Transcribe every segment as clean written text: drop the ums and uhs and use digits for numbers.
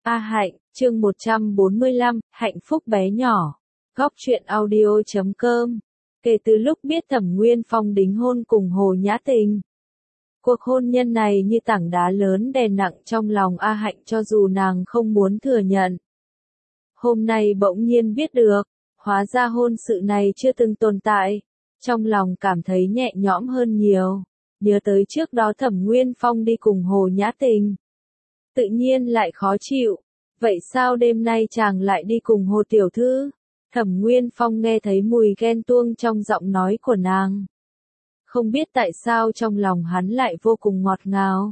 A Hạnh, chương 145, hạnh phúc bé nhỏ. Góc truyện audio.com. Kể từ lúc biết Thẩm Nguyên Phong đính hôn cùng Hồ Nhã Tình, cuộc hôn nhân này như tảng đá lớn đè nặng trong lòng A Hạnh cho dù nàng không muốn thừa nhận. Hôm nay bỗng nhiên biết được, hóa ra hôn sự này chưa từng tồn tại, trong lòng cảm thấy nhẹ nhõm hơn nhiều, nhớ tới trước đó Thẩm Nguyên Phong đi cùng Hồ Nhã Tình. Tự nhiên lại khó chịu, vậy sao đêm nay chàng lại đi cùng Hồ Tiểu Thư? Thẩm Nguyên Phong nghe thấy mùi ghen tuông trong giọng nói của nàng. Không biết tại sao trong lòng hắn lại vô cùng ngọt ngào.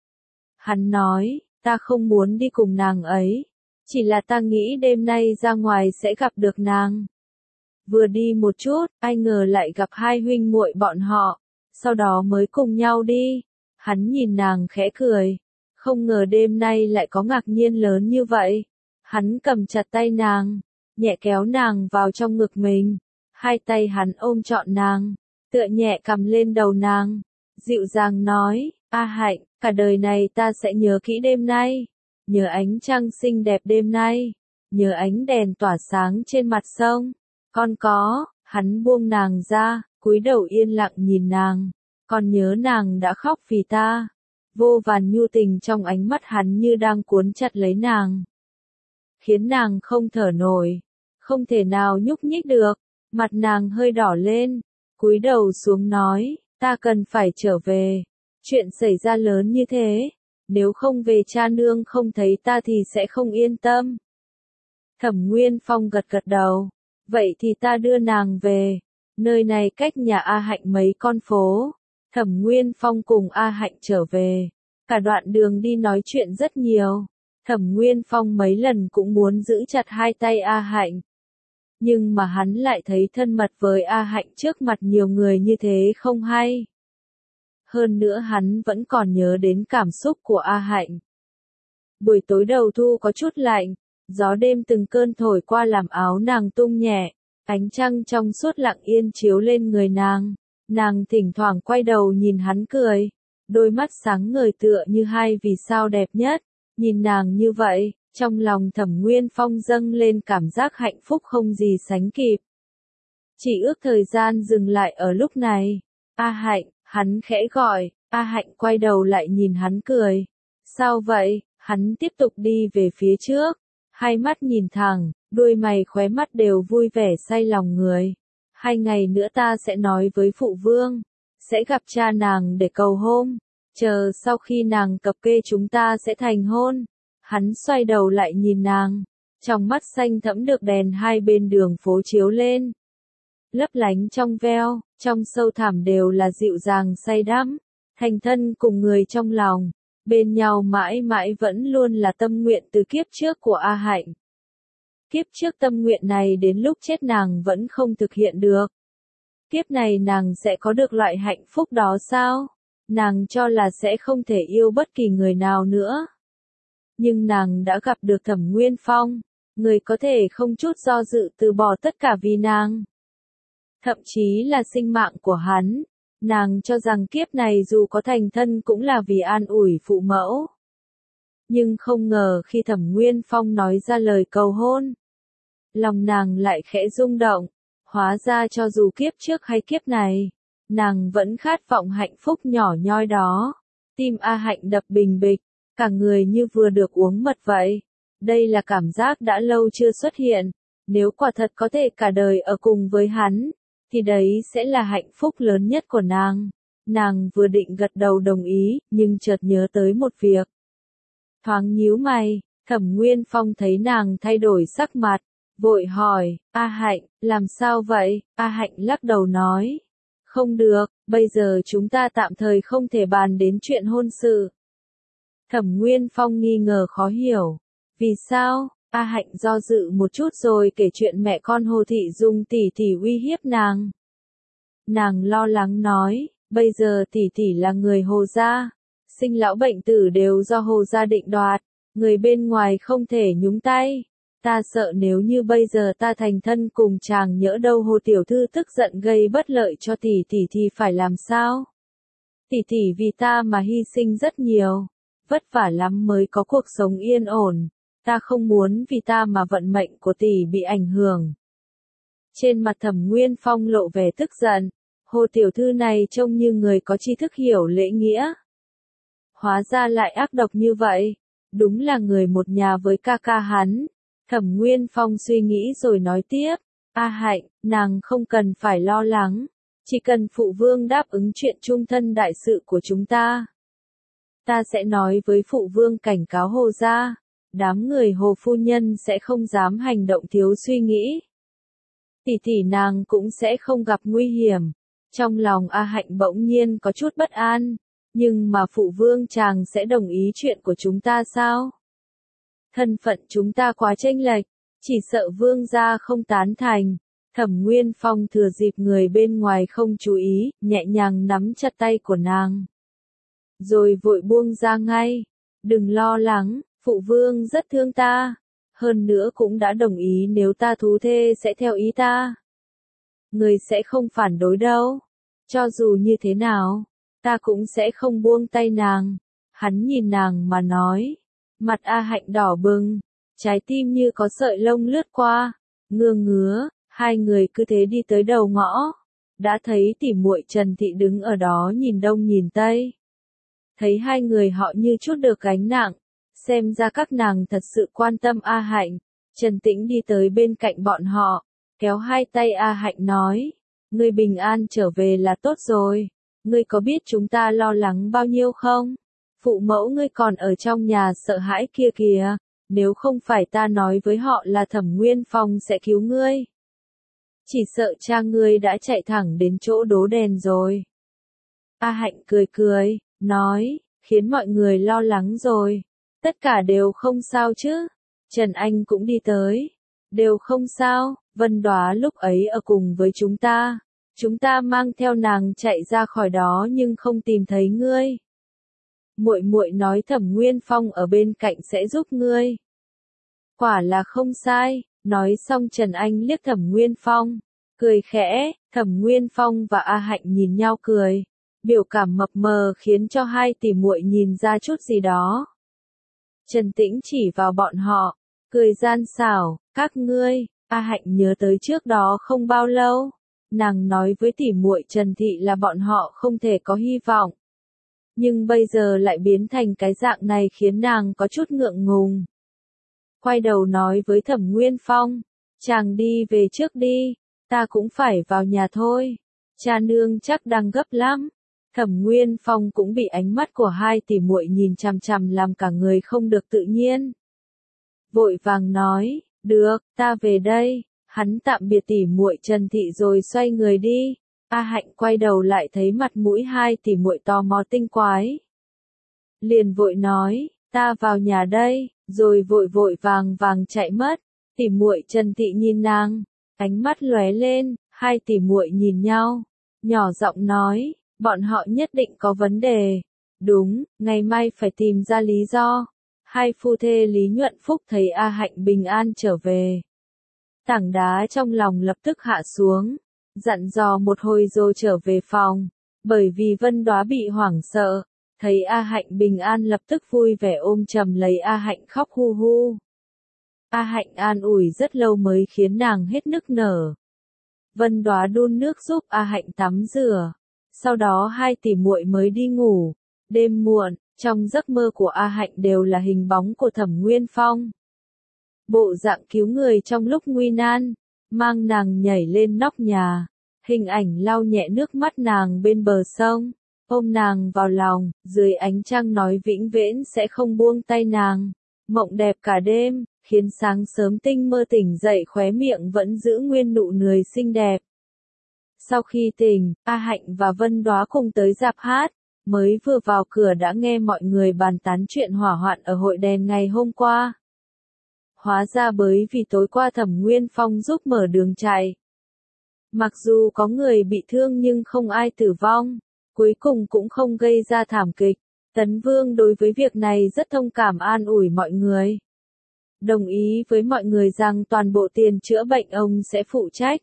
Hắn nói, ta không muốn đi cùng nàng ấy, chỉ là ta nghĩ đêm nay ra ngoài sẽ gặp được nàng. Vừa đi một chút, ai ngờ lại gặp hai huynh muội bọn họ, sau đó mới cùng nhau đi. Hắn nhìn nàng khẽ cười, không ngờ đêm nay lại có ngạc nhiên lớn như vậy. Hắn cầm chặt tay nàng, nhẹ kéo nàng vào trong ngực mình, hai tay hắn ôm trọn nàng, tựa nhẹ cầm lên đầu nàng, dịu dàng nói, A Hạnh, cả đời này ta sẽ nhớ kỹ đêm nay, nhớ ánh trăng xinh đẹp đêm nay, nhớ ánh đèn tỏa sáng trên mặt sông. Con có, hắn buông nàng ra, cúi đầu yên lặng nhìn nàng, con nhớ nàng đã khóc vì ta. Vô vàn nhu tình trong ánh mắt hắn như đang cuốn chặt lấy nàng, khiến nàng không thở nổi, không thể nào nhúc nhích được, mặt nàng hơi đỏ lên, cúi đầu xuống nói, ta cần phải trở về, chuyện xảy ra lớn như thế, nếu không về cha nương không thấy ta thì sẽ không yên tâm. Thẩm Nguyên Phong gật gật đầu, vậy thì ta đưa nàng về, nơi này cách nhà A Hạnh mấy con phố. Thẩm Nguyên Phong cùng A Hạnh trở về, cả đoạn đường đi nói chuyện rất nhiều. Thẩm Nguyên Phong mấy lần cũng muốn giữ chặt hai tay A Hạnh, nhưng mà hắn lại thấy thân mật với A Hạnh trước mặt nhiều người như thế không hay. Hơn nữa hắn vẫn còn nhớ đến cảm xúc của A Hạnh. Buổi tối đầu thu có chút lạnh, gió đêm từng cơn thổi qua làm áo nàng tung nhẹ, ánh trăng trong suốt lặng yên chiếu lên người nàng. Nàng thỉnh thoảng quay đầu nhìn hắn cười, đôi mắt sáng ngời tựa như hai vì sao đẹp nhất. Nhìn nàng như vậy, trong lòng Thẩm Nguyên Phong dâng lên cảm giác hạnh phúc không gì sánh kịp. Chỉ ước thời gian dừng lại ở lúc này. A Hạnh, hắn khẽ gọi, A Hạnh quay đầu lại nhìn hắn cười. Sao vậy? Hắn tiếp tục đi về phía trước, hai mắt nhìn thẳng, đuôi mày khóe mắt đều vui vẻ say lòng người. 2 ngày nữa ta sẽ nói với phụ vương, sẽ gặp cha nàng để cầu hôn, chờ sau khi nàng cập kê chúng ta sẽ thành hôn. Hắn xoay đầu lại nhìn nàng, trong mắt xanh thẫm được đèn hai bên đường phố chiếu lên, lấp lánh trong veo, trong sâu thẳm đều là dịu dàng say đắm, thành thân cùng người trong lòng, bên nhau mãi mãi vẫn luôn là tâm nguyện từ kiếp trước của A Hạnh. Kiếp trước tâm nguyện này đến lúc chết nàng vẫn không thực hiện được. Kiếp này nàng sẽ có được loại hạnh phúc đó sao? Nàng cho là sẽ không thể yêu bất kỳ người nào nữa. Nhưng nàng đã gặp được Thẩm Nguyên Phong, người có thể không chút do dự từ bỏ tất cả vì nàng. Thậm chí là sinh mạng của hắn. Nàng cho rằng kiếp này dù có thành thân cũng là vì an ủi phụ mẫu. Nhưng không ngờ khi Thẩm Nguyên Phong nói ra lời cầu hôn, lòng nàng lại khẽ rung động, hóa ra cho dù kiếp trước hay kiếp này, nàng vẫn khát vọng hạnh phúc nhỏ nhoi đó. Tim A Hạnh đập bình bịch, cả người như vừa được uống mật vậy. Đây là cảm giác đã lâu chưa xuất hiện, nếu quả thật có thể cả đời ở cùng với hắn, thì đấy sẽ là hạnh phúc lớn nhất của nàng. Nàng vừa định gật đầu đồng ý, nhưng chợt nhớ tới một việc. Thoáng nhíu mày, Thẩm Nguyên Phong thấy nàng thay đổi sắc mặt, vội hỏi, A Hạnh, làm sao vậy? A Hạnh lắc đầu nói, không được, bây giờ chúng ta tạm thời không thể bàn đến chuyện hôn sự. Thẩm Nguyên Phong nghi ngờ khó hiểu, vì sao? A Hạnh do dự một chút rồi kể chuyện mẹ con Hồ Thị Dung tỷ tỷ uy hiếp nàng. Nàng lo lắng nói, bây giờ tỷ tỷ là người Hồ gia, sinh lão bệnh tử đều do Hồ gia định đoạt, người bên ngoài không thể nhúng tay. Ta sợ nếu như bây giờ ta thành thân cùng chàng nhỡ đâu Hồ tiểu thư tức giận gây bất lợi cho tỷ tỷ thì phải làm sao? Tỷ tỷ vì ta mà hy sinh rất nhiều, vất vả lắm mới có cuộc sống yên ổn, Ta không muốn vì ta mà vận mệnh của tỷ bị ảnh hưởng. Trên mặt Thẩm Nguyên Phong lộ vẻ tức giận, Hồ tiểu thư này trông như người có tri thức hiểu lễ nghĩa. Hóa ra lại ác độc như vậy, đúng là người một nhà với ca ca hắn. Thẩm Nguyên Phong suy nghĩ rồi nói tiếp, A Hạnh, nàng không cần phải lo lắng, chỉ cần phụ vương đáp ứng chuyện chung thân đại sự của chúng ta. Ta sẽ nói với phụ vương cảnh cáo Hồ gia, đám người Hồ phu nhân sẽ không dám hành động thiếu suy nghĩ. Tỷ tỷ nàng cũng sẽ không gặp nguy hiểm. Trong lòng A Hạnh bỗng nhiên có chút bất an, nhưng mà phụ vương chàng sẽ đồng ý chuyện của chúng ta sao? Thân phận chúng ta quá chênh lệch, chỉ sợ vương gia không tán thành. Thẩm Nguyên Phong thừa dịp người bên ngoài không chú ý, nhẹ nhàng nắm chặt tay của nàng. Rồi vội buông ra ngay. Đừng lo lắng, phụ vương rất thương ta. Hơn nữa cũng đã đồng ý nếu ta thú thê sẽ theo ý ta. Người sẽ không phản đối đâu. Cho dù như thế nào, ta cũng sẽ không buông tay nàng. Hắn nhìn nàng mà nói. Mặt A Hạnh đỏ bừng, trái tim như có sợi lông lướt qua, ngứa, hai người cứ thế đi tới đầu ngõ. Đã thấy tỉ muội Trần Thị đứng ở đó nhìn đông nhìn tây. Thấy hai người họ như chút được gánh nặng, xem ra các nàng thật sự quan tâm A Hạnh. Trần Tĩnh đi tới bên cạnh bọn họ, kéo hai tay A Hạnh nói, ngươi bình an trở về là tốt rồi, ngươi có biết chúng ta lo lắng bao nhiêu không? Phụ mẫu ngươi còn ở trong nhà sợ hãi kia kìa, nếu không phải ta nói với họ là Thẩm Nguyên Phong sẽ cứu ngươi. Chỉ sợ cha ngươi đã chạy thẳng đến chỗ đố đèn rồi. A Hạnh cười, nói, khiến mọi người lo lắng rồi. Tất cả đều không sao chứ. Trần Anh cũng đi tới. Đều không sao, Vân Đóa lúc ấy ở cùng với chúng ta. Chúng ta mang theo nàng chạy ra khỏi đó nhưng không tìm thấy ngươi. Muội muội nói Thẩm Nguyên Phong ở bên cạnh sẽ giúp ngươi. Quả là không sai, nói xong Trần Anh liếc Thẩm Nguyên Phong, cười khẽ, Thẩm Nguyên Phong và A Hạnh nhìn nhau cười, biểu cảm mập mờ khiến cho hai tỷ muội nhìn ra chút gì đó. Trần Tĩnh chỉ vào bọn họ, cười gian xảo, các ngươi, A Hạnh nhớ tới trước đó không bao lâu, nàng nói với tỷ muội Trần Thị là bọn họ không thể có hy vọng. Nhưng bây giờ lại biến thành cái dạng này khiến nàng có chút ngượng ngùng. Quay đầu nói với Thẩm Nguyên Phong, chàng đi về trước đi, ta cũng phải vào nhà thôi, cha nương chắc đang gấp lắm. Thẩm Nguyên Phong cũng bị ánh mắt của hai tỷ muội nhìn chằm chằm làm cả người không được tự nhiên. Vội vàng nói, được, ta về đây, hắn tạm biệt tỷ muội Trần Thị rồi xoay người đi. A Hạnh quay đầu lại thấy mặt mũi hai tỷ muội tò mò tinh quái. Liền vội nói, ta vào nhà đây, rồi vội vàng chạy mất. Tỷ muội Trần Thị nhìn nàng, ánh mắt lóe lên, hai tỷ muội nhìn nhau, nhỏ giọng nói, bọn họ nhất định có vấn đề. Đúng, ngày mai phải tìm ra lý do. Hai phu thê Lý Nhuận Phúc thấy A Hạnh bình an trở về. Tảng đá trong lòng lập tức hạ xuống. Dặn dò một hồi rồi trở về phòng, bởi vì Vân Đóa bị hoảng sợ, thấy A Hạnh bình an lập tức vui vẻ ôm chầm lấy A Hạnh khóc hu hu. A Hạnh an ủi rất lâu mới khiến nàng hết nức nở. Vân Đóa đun nước giúp A Hạnh tắm rửa, sau đó hai tỷ muội mới đi ngủ. Đêm muộn, trong giấc mơ của A Hạnh đều là hình bóng của Thẩm Nguyên Phong. Bộ dạng cứu người trong lúc nguy nan, mang nàng nhảy lên nóc nhà, hình ảnh lau nhẹ nước mắt nàng bên bờ sông, ôm nàng vào lòng, dưới ánh trăng nói vĩnh viễn sẽ không buông tay nàng, mộng đẹp cả đêm, khiến sáng sớm tinh mơ tỉnh dậy khóe miệng vẫn giữ nguyên nụ cười xinh đẹp. Sau khi tỉnh, A Hạnh và Vân Đóa cùng tới rạp hát, mới vừa vào cửa đã nghe mọi người bàn tán chuyện hỏa hoạn ở hội đèn ngày hôm qua. Hóa ra bởi vì tối qua Thẩm Nguyên Phong giúp mở đường chạy. Mặc dù có người bị thương nhưng không ai tử vong, cuối cùng cũng không gây ra thảm kịch. Tấn Vương đối với việc này rất thông cảm an ủi mọi người. Đồng ý với mọi người rằng toàn bộ tiền chữa bệnh ông sẽ phụ trách.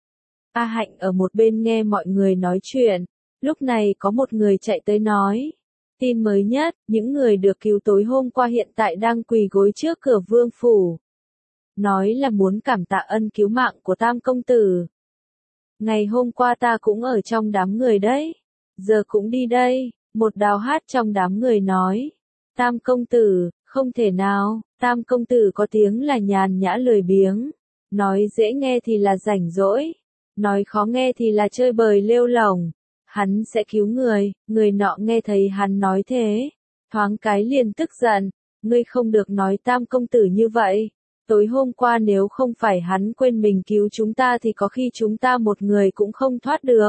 A Hạnh ở một bên nghe mọi người nói chuyện, lúc này có một người chạy tới nói, Tin mới nhất, những người được cứu tối hôm qua hiện tại đang quỳ gối trước cửa vương phủ. Nói là muốn cảm tạ ân cứu mạng của Tam công tử. Ngày hôm qua ta cũng ở trong đám người đấy. Giờ cũng đi đây, một đào hát trong đám người nói. Tam công tử, không thể nào, Tam công tử có tiếng là nhàn nhã lười biếng. Nói dễ nghe thì là rảnh rỗi. Nói khó nghe thì là chơi bời lêu lổng. Hắn sẽ cứu người, người nọ nghe thấy hắn nói thế. Thoáng cái liền tức giận, ngươi không được nói Tam công tử như vậy. Tối hôm qua nếu không phải hắn quên mình cứu chúng ta thì có khi chúng ta một người cũng không thoát được.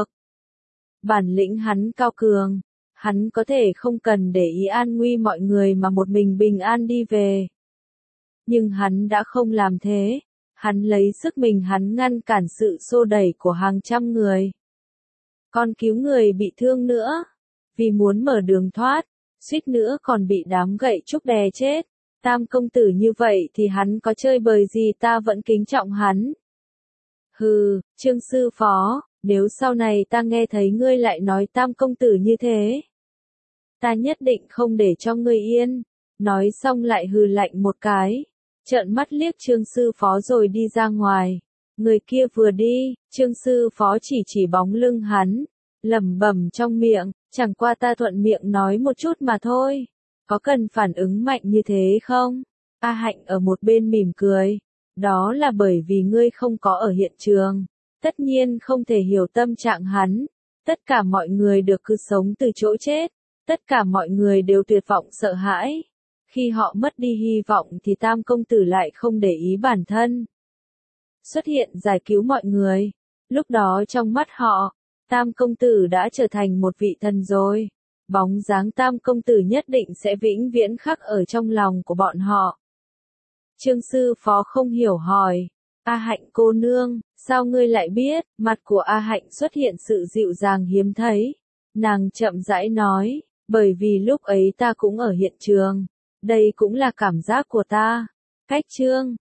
Bản lĩnh hắn cao cường, hắn có thể không cần để ý an nguy mọi người mà một mình bình an đi về. Nhưng hắn đã không làm thế, hắn lấy sức mình hắn ngăn cản sự xô đẩy của hàng trăm người. Còn cứu người bị thương nữa, vì muốn mở đường thoát, suýt nữa còn bị đám gậy trúc đè chết. Tam công tử như vậy thì hắn có chơi bời gì ta vẫn kính trọng hắn. Hừ, Trương sư phó, nếu sau này ta nghe thấy ngươi lại nói Tam công tử như thế, ta nhất định không để cho ngươi yên. Nói xong lại hừ lạnh một cái, trợn mắt liếc Trương sư phó rồi đi ra ngoài. Người kia vừa đi, Trương sư phó chỉ bóng lưng hắn, lẩm bẩm trong miệng, chẳng qua ta thuận miệng nói một chút mà thôi. Có cần phản ứng mạnh như thế không? A Hạnh ở một bên mỉm cười. Đó là bởi vì ngươi không có ở hiện trường. Tất nhiên không thể hiểu tâm trạng hắn. Tất cả mọi người được cứ sống từ chỗ chết. Tất cả mọi người đều tuyệt vọng sợ hãi. Khi họ mất đi hy vọng thì Tam công tử lại không để ý bản thân. Xuất hiện giải cứu mọi người. Lúc đó trong mắt họ, Tam công tử đã trở thành một vị thần rồi. Bóng dáng Tam công tử nhất định sẽ vĩnh viễn khắc ở trong lòng của bọn họ. Trương sư phó không hiểu hỏi. A Hạnh cô nương, sao ngươi lại biết? Mặt của A Hạnh xuất hiện sự dịu dàng hiếm thấy. Nàng chậm rãi nói, bởi vì lúc ấy ta cũng ở hiện trường. Đây cũng là cảm giác của ta. Cách chương